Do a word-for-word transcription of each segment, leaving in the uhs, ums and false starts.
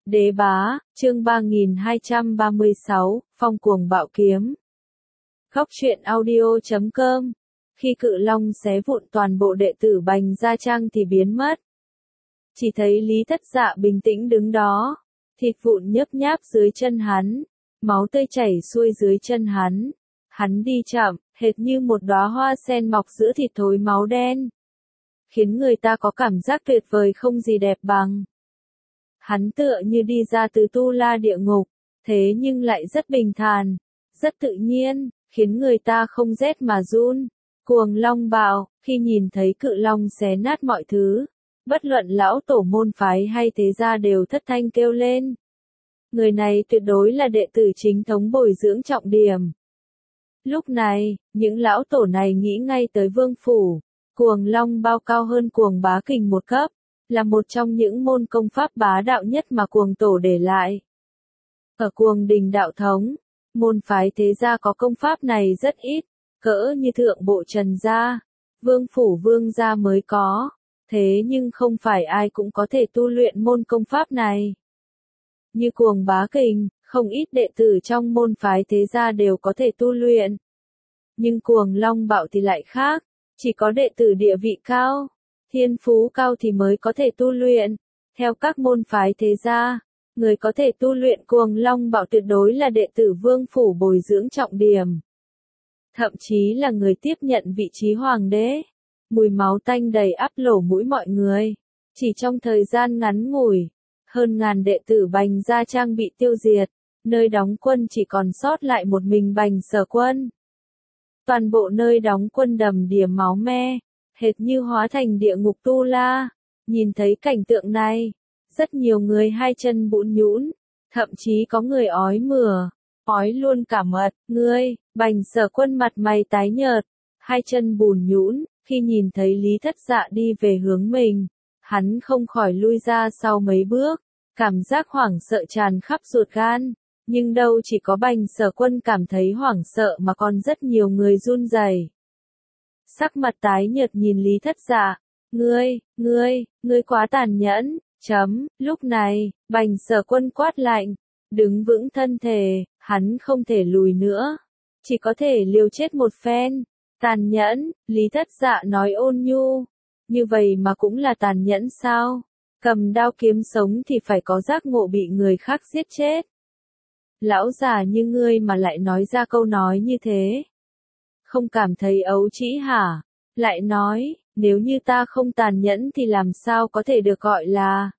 Đế bá, chương ba nghìn hai trăm ba mươi sáu, phong cuồng bạo kiếm. Góc truyện audio chấm com. Khi cự long xé vụn toàn bộ đệ tử Bành Gia Trang thì biến mất. Chỉ thấy Lý Thất Dạ bình tĩnh đứng đó, thịt vụn nhấp nháp dưới chân hắn, máu tươi chảy xuôi dưới chân hắn. Hắn đi chậm, hệt như một đóa hoa sen mọc giữa thịt thối máu đen, khiến người ta có cảm giác tuyệt vời không gì đẹp bằng. Hắn tựa như đi ra từ tu la địa ngục, thế nhưng lại rất bình thản, rất tự nhiên, khiến người ta không rét mà run. Cuồng long bạo, khi nhìn thấy cự long xé nát mọi thứ, bất luận lão tổ môn phái hay thế gia đều thất thanh kêu lên. Người này tuyệt đối là đệ tử chính thống bồi dưỡng trọng điểm. Lúc này, những lão tổ này nghĩ ngay tới vương phủ. Cuồng long bao cao hơn cuồng bá kình một cấp, là một trong những môn công pháp bá đạo nhất mà cuồng tổ để lại. Ở cuồng đình đạo thống, môn phái thế gia có công pháp này rất ít, cỡ như thượng bộ Trần gia, vương phủ vương gia mới có, thế nhưng không phải ai cũng có thể tu luyện môn công pháp này. Như cuồng bá kình, không ít đệ tử trong môn phái thế gia đều có thể tu luyện. Nhưng cuồng long bạo thì lại khác, chỉ có đệ tử địa vị cao, thiên phú cao thì mới có thể tu luyện. Theo các môn phái thế gia, người có thể tu luyện cuồng long bạo tuyệt đối là đệ tử vương phủ bồi dưỡng trọng điểm. Thậm chí là người tiếp nhận vị trí hoàng đế. Mùi máu tanh đầy ắp lỗ mũi mọi người. Chỉ trong thời gian ngắn ngủi, hơn ngàn đệ tử Bành Gia Trang bị tiêu diệt, nơi đóng quân chỉ còn sót lại một mình Bành Sở Quân. Toàn bộ nơi đóng quân đầm đìa máu me, hệt như hóa thành địa ngục tu la. Nhìn thấy cảnh tượng này, rất nhiều người hai chân bũn nhũn, thậm chí có người ói mửa, ói luôn cả mật. Ngươi, Bành Sở Quân mặt mày tái nhợt, hai chân bùn nhũn, khi nhìn thấy Lý Thất Dạ đi về hướng mình, hắn không khỏi lui ra sau mấy bước, cảm giác hoảng sợ tràn khắp ruột gan. Nhưng đâu chỉ có Bành Sở Quân cảm thấy hoảng sợ mà còn rất nhiều người run rẩy. Sắc mặt tái nhợt nhìn Lý Thất Dạ, ngươi, ngươi, ngươi quá tàn nhẫn, chấm, lúc này, Bành Sở Quân quát lạnh, đứng vững thân thể, hắn không thể lùi nữa, chỉ có thể liều chết một phen. Tàn nhẫn, Lý Thất Dạ nói ôn nhu, như vậy mà cũng là tàn nhẫn sao? Cầm đao kiếm sống thì phải có giác ngộ bị người khác giết chết. Lão già như ngươi mà lại nói ra câu nói như thế. Không cảm thấy ấu trĩ hả? Lại nói, nếu như ta không tàn nhẫn thì làm sao có thể được gọi là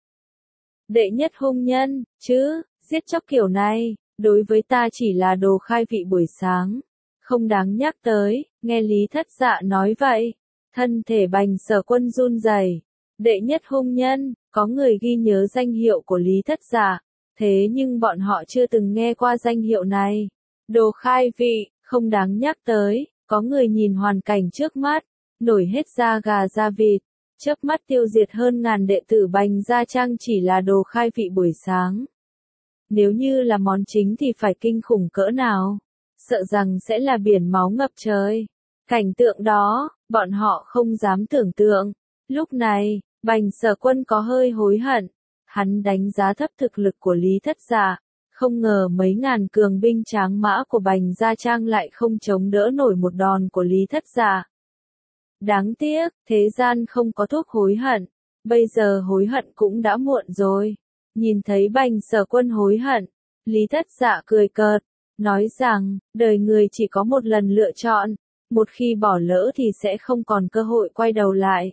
đệ nhất hung nhân, chứ, giết chóc kiểu này, đối với ta chỉ là đồ khai vị buổi sáng, không đáng nhắc tới. Nghe Lý Thất Dạ nói vậy, thân thể Bành Sở Quân run rẩy. Đệ nhất hung nhân, có người ghi nhớ danh hiệu của Lý Thất Dạ. Thế nhưng bọn họ chưa từng nghe qua danh hiệu này. Đồ khai vị, không đáng nhắc tới, có người nhìn hoàn cảnh trước mắt, nổi hết da gà da vịt, chớp mắt tiêu diệt hơn ngàn đệ tử Bành Gia Trang chỉ là đồ khai vị buổi sáng. Nếu như là món chính thì phải kinh khủng cỡ nào, sợ rằng sẽ là biển máu ngập trời. Cảnh tượng đó, bọn họ không dám tưởng tượng. Lúc này, Bành Sở Quân có hơi hối hận. Hắn đánh giá thấp thực lực của Lý Thất Dạ, không ngờ mấy ngàn cường binh tráng mã của Bành Gia Trang lại không chống đỡ nổi một đòn của Lý Thất Dạ. Đáng tiếc, thế gian không có thuốc hối hận, bây giờ hối hận cũng đã muộn rồi. Nhìn thấy Bành Sở Quân hối hận, Lý Thất Dạ cười cợt, nói rằng, đời người chỉ có một lần lựa chọn, một khi bỏ lỡ thì sẽ không còn cơ hội quay đầu lại.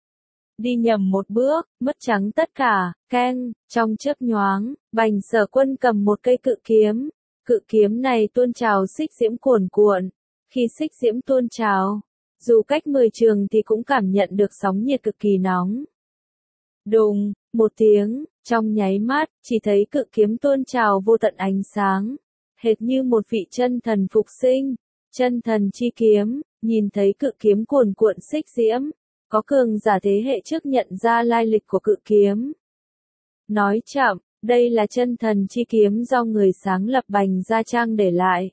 Đi nhầm một bước, mất trắng tất cả. Keng, trong chớp nhoáng, Bành Sở Quân cầm một cây cự kiếm. Cự kiếm này tuôn trào xích diễm cuồn cuộn. Khi xích diễm tuôn trào, dù cách mười trường thì cũng cảm nhận được sóng nhiệt cực kỳ nóng. Đùng, một tiếng, trong nháy mắt, chỉ thấy cự kiếm tuôn trào vô tận ánh sáng, hệt như một vị chân thần phục sinh. Chân thần chi kiếm, nhìn thấy cự kiếm cuồn cuộn xích diễm, có cường giả thế hệ trước nhận ra lai lịch của cự kiếm. Nói chậm, đây là chân thần chi kiếm do người sáng lập Bành Gia Trang để lại.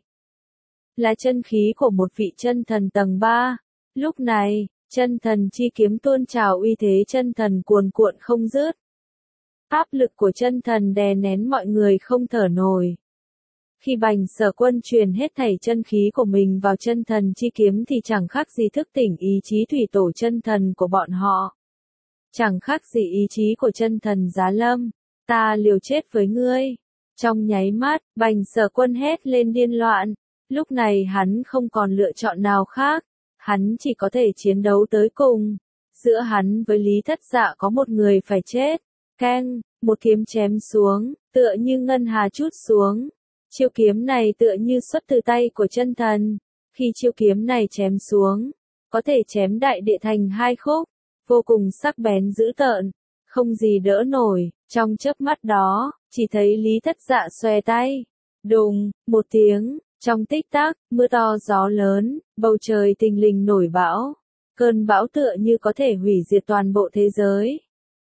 Là chân khí của một vị chân thần tầng ba. Lúc này, chân thần chi kiếm tuôn trào uy thế chân thần cuồn cuộn không dứt. Áp lực của chân thần đè nén mọi người không thở nổi. Khi Bành Sở Quân truyền hết thảy chân khí của mình vào chân thần chi kiếm thì chẳng khác gì thức tỉnh ý chí thủy tổ chân thần của bọn họ. Chẳng khác gì ý chí của chân thần Giá Lâm. Ta liều chết với ngươi. Trong nháy mắt, Bành Sở Quân hét lên điên loạn. Lúc này hắn không còn lựa chọn nào khác. Hắn chỉ có thể chiến đấu tới cùng. Giữa hắn với Lý Thất Dạ có một người phải chết. Keng, một kiếm chém xuống, tựa như ngân hà trút xuống. Chiêu kiếm này tựa như xuất từ tay của chân thần. Khi chiêu kiếm này chém xuống, có thể chém đại địa thành hai khúc, vô cùng sắc bén dữ tợn, không gì đỡ nổi. Trong chớp mắt đó, chỉ thấy Lý Thất Dạ xòe tay. Đùng, một tiếng, trong tích tắc, mưa to gió lớn, bầu trời thình lình nổi bão. Cơn bão tựa như có thể hủy diệt toàn bộ thế giới.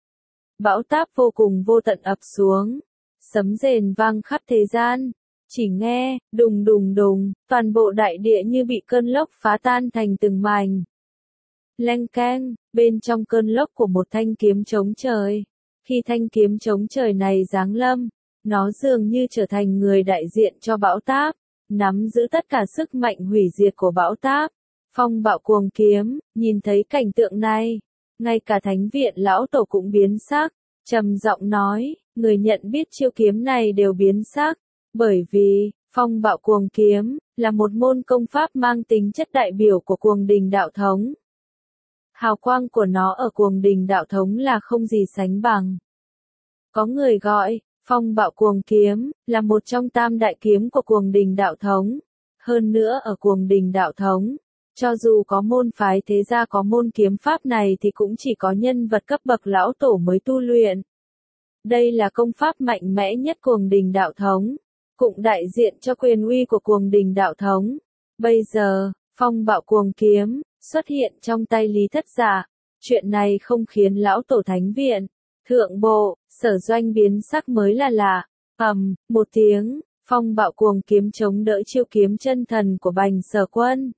Bão táp vô cùng vô tận ập xuống, sấm rền vang khắp thế gian. Chỉ nghe, đùng đùng đùng, toàn bộ đại địa như bị cơn lốc phá tan thành từng mảnh. Leng keng, bên trong cơn lốc của một thanh kiếm chống trời. Khi thanh kiếm chống trời này giáng lâm, nó dường như trở thành người đại diện cho bão táp, nắm giữ tất cả sức mạnh hủy diệt của bão táp. Phong bạo cuồng kiếm, nhìn thấy cảnh tượng này, ngay cả thánh viện lão tổ cũng biến sắc, trầm giọng nói, người nhận biết chiêu kiếm này đều biến sắc. Bởi vì, phong bạo cuồng kiếm, là một môn công pháp mang tính chất đại biểu của cuồng đình đạo thống. Hào quang của nó ở cuồng đình đạo thống là không gì sánh bằng. Có người gọi, phong bạo cuồng kiếm, là một trong tam đại kiếm của cuồng đình đạo thống. Hơn nữa ở cuồng đình đạo thống, cho dù có môn phái thế gia có môn kiếm pháp này thì cũng chỉ có nhân vật cấp bậc lão tổ mới tu luyện. Đây là công pháp mạnh mẽ nhất cuồng đình đạo thống, cũng đại diện cho quyền uy của cuồng đình đạo thống. Bây giờ, phong bạo cuồng kiếm, xuất hiện trong tay Lý Thất Dạ. Chuyện này không khiến lão tổ thánh viện, thượng bộ, Sở Doanh biến sắc mới là lạ. Ầm, một tiếng, phong bạo cuồng kiếm chống đỡ chiêu kiếm chân thần của Bành Sở Quân.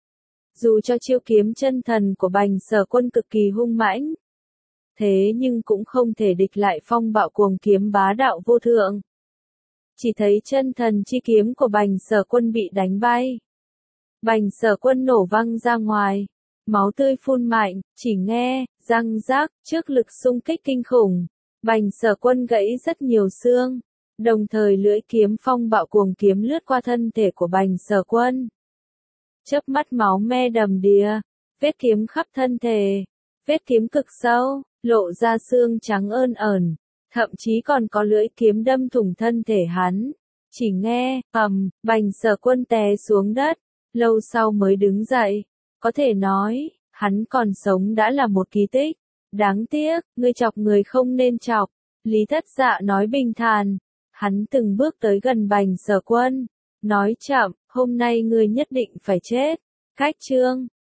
Dù cho chiêu kiếm chân thần của Bành Sở Quân cực kỳ hung mãnh, thế nhưng cũng không thể địch lại phong bạo cuồng kiếm bá đạo vô thượng. Chỉ thấy chân thần chi kiếm của Bành Sở Quân bị đánh bay. Bành Sở Quân nổ văng ra ngoài, máu tươi phun mạnh, chỉ nghe, răng rác, trước lực xung kích kinh khủng. Bành Sở Quân gãy rất nhiều xương, đồng thời lưỡi kiếm phong bạo cuồng kiếm lướt qua thân thể của Bành Sở Quân. Chớp mắt máu me đầm đìa, vết kiếm khắp thân thể, vết kiếm cực sâu, lộ ra xương trắng ơn ẩn, thậm chí còn có lưỡi kiếm đâm thủng thân thể hắn. Chỉ nghe, ầm, Bành Sở Quân té xuống đất, lâu sau mới đứng dậy. Có thể nói, hắn còn sống đã là một kỳ tích. Đáng tiếc, ngươi chọc người không nên chọc. Lý Thất Dạ nói bình thản. Hắn từng bước tới gần Bành Sở Quân, nói chậm, hôm nay ngươi nhất định phải chết. Cách chương